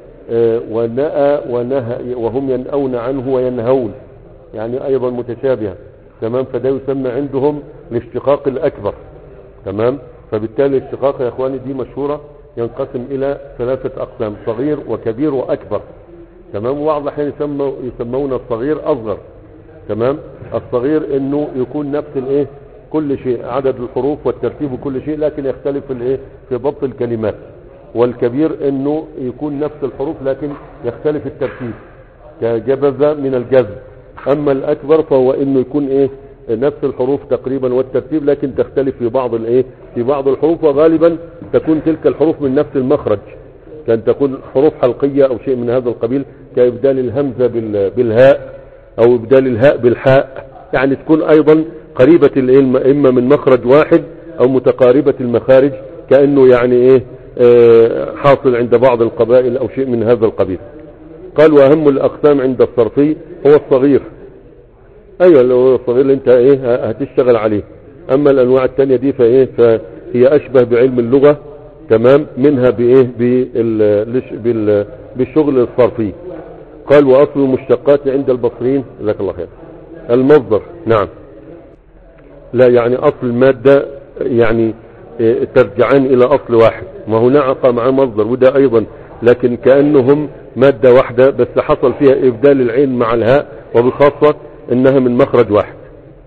ونأى ونهى، وهم ينأون عنه وينهون، يعني ايضا متشابهة تمام. فده يسمى عندهم الاشتقاق الاكبر تمام. فبالتالي الاشتقاق يا اخواني دي مشهورة، ينقسم الى ثلاثة اقسام، صغير وكبير واكبر تمام. وبعض الاحيان يسموا يسمون الصغير اصغر تمام. الصغير انه يكون نفس الايه كل شيء، عدد الحروف والترتيب وكل شيء، لكن يختلف في الايه في ضبط الكلمات. والكبير انه يكون نفس الحروف لكن يختلف الترتيب، كجبذ من الجذب. اما الاكبر فهو انه يكون ايه نفس الحروف تقريبا والترتيب، لكن تختلف في بعض الايه في بعض الحروف، وغالبا تكون تلك الحروف من نفس المخرج، كان تكون حروف حلقية او شيء من هذا القبيل، كابدال الهمزة بالهاء او ابدال الهاء بالحاء، يعني تكون ايضا قريبة الايه اما من مخرج واحد او متقاربة المخارج، كأنه يعني ايه اه حاصل عند بعض القبائل او شيء من هذا القبيل. قال واهم الاقسام عند الصرفي هو الصغير. ايوه اللي هو الصغير اللي انت ايه هتشتغل عليه. اما الانواع التانية دي فايه فهي اشبه بعلم اللغة تمام، منها بايه بال بالشغل الصرفي. قال واصل المشتقات عند البصريين جزاك الله خير المصدر. نعم لا يعني اصل المادة يعني ترجعان الى اصل واحد، ما هو نعق مع مصدر وده ايضا، لكن كأنهم مادة واحدة بس حصل فيها ابدال العين مع الهاء، وبخاصة انها من مخرج واحد.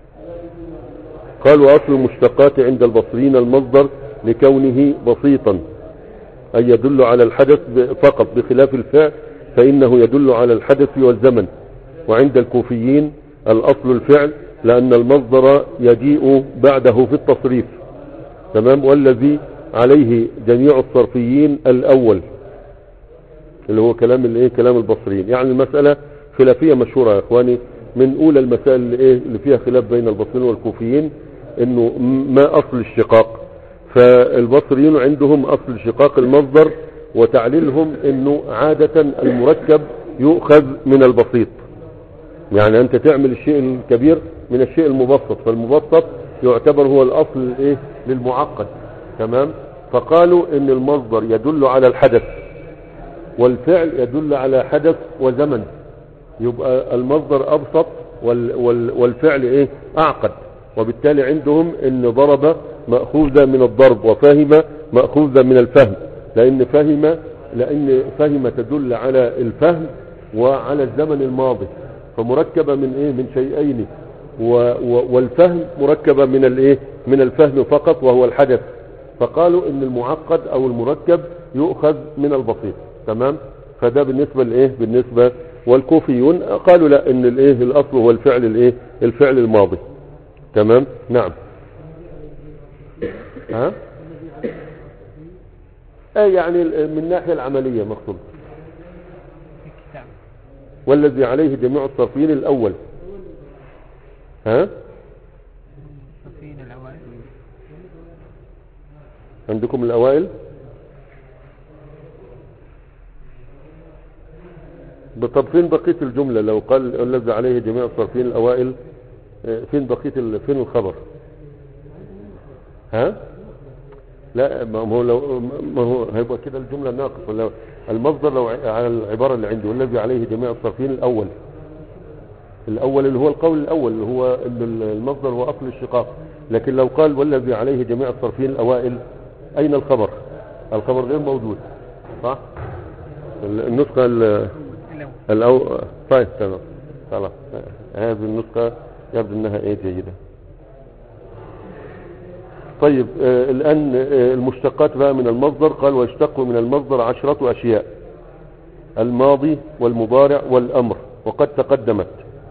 قال واصل المشتقات عند البصريين المصدر لكونه بسيطا، اي يدل على الحدث فقط بخلاف الفعل فانه يدل على الحدث والزمن. وعند الكوفيين الاصل الفعل لان المصدر يجيء بعده في التصريف تمام، والذي عليه جميع الصرفيين الاول اللي هو كلام الايه كلام البصريين. يعني المسألة خلافية مشهورة يا اخواني، من اولى المسائل اللي ايه اللي فيها خلاف بين البصريين والكوفيين انه ما اصل الشقاق. فالبصريين عندهم اصل شقاق المصدر، وتعليلهم انه عادة المركب يؤخذ من البسيط، يعني انت تعمل الشيء الكبير من الشيء المبسط، فالمبسط يعتبر هو الاصل ايه للمعقد تمام. فقالوا ان المصدر يدل على الحدث والفعل يدل على حدث وزمن، يبقى المصدر ابسط وال وال والفعل ايه اعقد، وبالتالي عندهم ان ضرب مأخوذة من الضرب وفهم مأخوذة من الفهم، لان فهم لان فهم تدل على الفهم وعلى الزمن الماضي، فمركبة من ايه من شيئين، والفهم مركبة من الايه من الفهم فقط وهو الحدث. فقالوا ان المعقد او المركب يؤخذ من البسيط تمام. فده بالنسبة لايه بالنسبة والكوفيون قالوا لا ان الايه الاصل هو الفعل الايه الفعل الماضي تمام. نعم ها اي يعني من الناحية العملية مقصود والذي عليه جميع الصرفيين الاول. ها عندكم الاوائل طب فين بقية الجملة؟ لو قال الذي عليه جميع الصرفيين الاوائل فين بقية فين الخبر؟ ها لا ما هو لو ما هو هيبقى كده الجملة ناقصة. لو المصدر لو على العبارة اللي عنده والذي عليه جميع الصرفيين الاول، الاول اللي هو القول الاول اللي هو ان المصدر هو اصل الشقاق، لكن لو قال والذي عليه جميع الصرفيين الاوائل اين الخبر؟ الخبر غير موجود صح. النسخة الاول طيب تمام خلاص هذه النسخة يبدو انها ايه جيدة. طيب آه الان آه المشتقات بقى من المصدر. قال ويشتق من المصدر عشرة اشياء: الماضي والمضارع والامر، وقد تقدمت.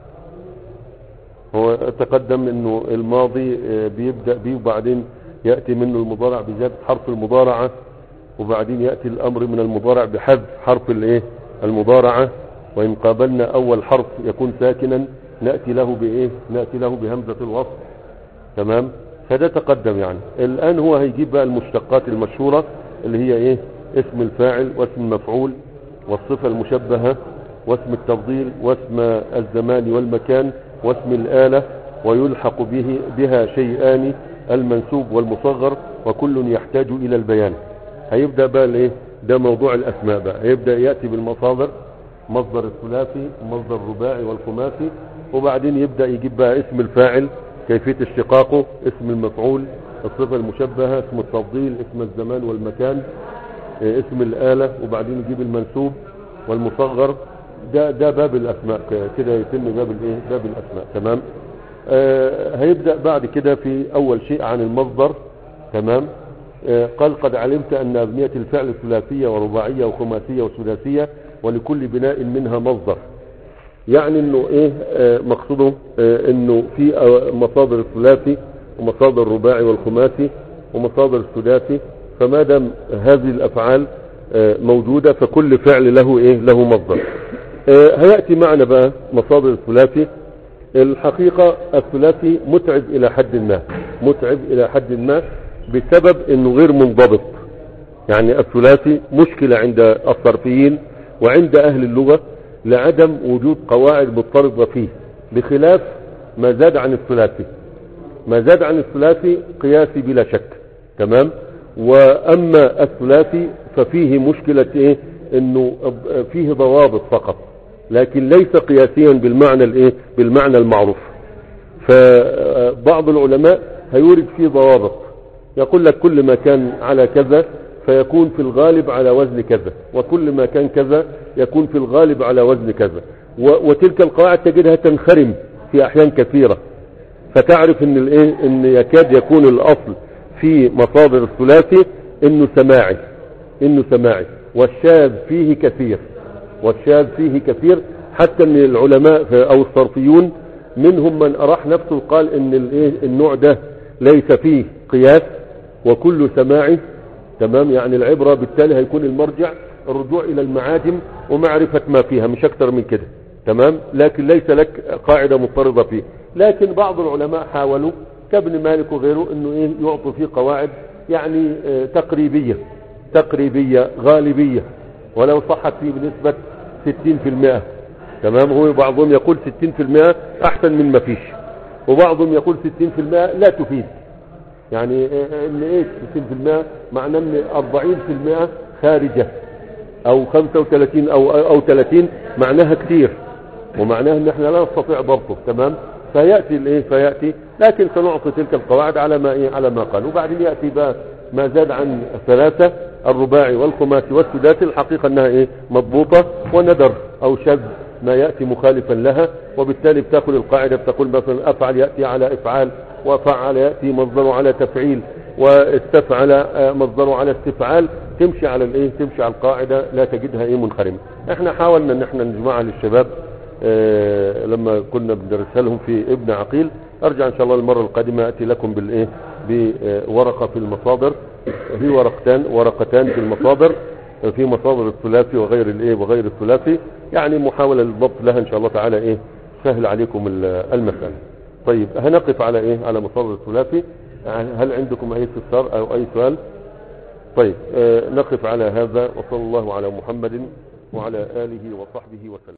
هو تقدم انه الماضي آه بيبدأ بيه وبعدين يأتي منه المضارع بزيادة حرف المضارعة، وبعدين يأتي الامر من المضارع بحذف حرف الايه المضارعة، وان قابلنا اول حرف يكون ساكنا نأتي له بايه نأتي له بهمزة الوصل تمام. فده تقدم. يعني الان هو هيجيب بقى المشتقات المشهورة اللي هي ايه اسم الفاعل واسم المفعول والصفة المشبهة واسم التفضيل واسم الزمان والمكان واسم الآلة، ويلحق به بها شيئان المنسوب والمصغر، وكل يحتاج الى البيان. هيبدأ بقى الايه ده موضوع الاسماء بقى، هيبدأ يأتي بالمصادر، مصدر الثلاثي مصدر الرباعي والخماسي، وبعدين يبدأ يجيب بقى اسم الفاعل كيفية اشتقاقه، اسم المفعول الصفة المشبهة، اسم التفضيل، اسم الزمان والمكان، اسم الآلة، وبعدين يجيب المنسوب والمصغر. ده ده باب الاسماء كده يتم باب الايه باب الاسماء تمام. آه هيبدأ بعد كده في اول شيء عن المصدر تمام. آه قال قد علمت ان ابنية الفعل ثلاثية ورباعية وخماسية وسداسية، ولكل بناء منها مصدر. يعني انه ايه آه مقصوده آه انه في آه مصادر الثلاثي ومصادر الرباعي والخماسي ومصادر السداسي، فما دام هذه الافعال آه موجودة فكل فعل له ايه له مصدر. آه هيأتي معنا بقى مصادر الثلاثي الحقيقة الثلاثي متعب الى حد ما، متعب الى حد ما بسبب انه غير منضبط. يعني الثلاثي مشكلة عند الصرفيين وعند اهل اللغة لعدم وجود قواعد مضطردة فيه، بخلاف ما زاد عن الثلاثي. ما زاد عن الثلاثي قياسي بلا شك، تمام. واما الثلاثي ففيه مشكلة ايه؟ انه فيه ضوابط فقط، لكن ليس قياسيا بالمعنى الايه؟ بالمعنى المعروف. فبعض العلماء هيورد فيه ضوابط، يقول لك كل ما كان على كذا فيكون في الغالب على وزن كذا، وكل ما كان كذا يكون في الغالب على وزن كذا، وتلك القواعد تجدها تنخرم في احيان كثيرة، فتعرف ان الايه؟ ان يكاد يكون الاصل في مصادر الثلاثي انه سماعي، انه سماعي، والشاذ فيه كثير، والشاذ فيه كثير، حتى ان العلماء او الصرفيون منهم من اراح نفسه قال ان الايه؟ النوع ده ليس فيه قياس وكله سماعي، تمام. يعني العبرة بالتالي هيكون المرجع الرجوع الى المعاجم ومعرفة ما فيها، مش اكتر من كده، تمام. لكن ليس لك قاعدة مضطردة فيه. لكن بعض العلماء حاولوا كابن مالك وغيره انه ايه؟ يعطوا فيه قواعد يعني اه تقريبية، تقريبية غالبية، ولو صحت فيه بنسبة ستين في المئة، تمام. هو بعضهم يقول ستين في المئة احسن من ما فيش، وبعضهم يقول ستين في المئة لا تفيد. يعني ان ايه ستين في المئة؟ معناه ان أربعين في المئة خارجة، او خمسة وثلاثين او او ثلاثين معناها كثير، ومعناه ان احنا لا نستطيع ضبطه، تمام. فيأتي الايه؟ فيأتي، لكن سنعطي تلك القواعد على ما ايه؟ على ما قال. وبعدين يأتي بقى ما زاد عن ثلاثة، الرباعي والخماسي والسداسي، الحقيقة انها ايه؟ مضبوطة، وندر او شذ ما يأتي مخالفا لها، وبالتالي بتاخذ القاعدة بتقول مثلا افعل يأتي على افعال، وفعل يأتي مصدره على تفعيل، واستفعل مصدره على استفعال، تمشي على الايه؟ تمشي على القاعدة، لا تجدها ايه؟ منخرمة. احنا حاولنا ان احنا نجمعها للشباب اه لما كنا بندرسها لهم في ابن عقيل. ارجع ان شاء الله المرة القادمة اتي لكم بالايه؟ بورقة في المصادر، في ورقتان ورقتان في المصادر، في مصادر الثلاثي وغير الايه؟ وغير الثلاثي، يعني محاولة للضبط لها ان شاء الله تعالى ايه؟ سهل عليكم المسألة. طيب هنقف على ايه؟ على مصادر الثلاثي. هل عندكم اي استفسار او اي سؤال؟ طيب آه نقف على هذا، وصلى الله على محمد وعلى آله وصحبه وسلم.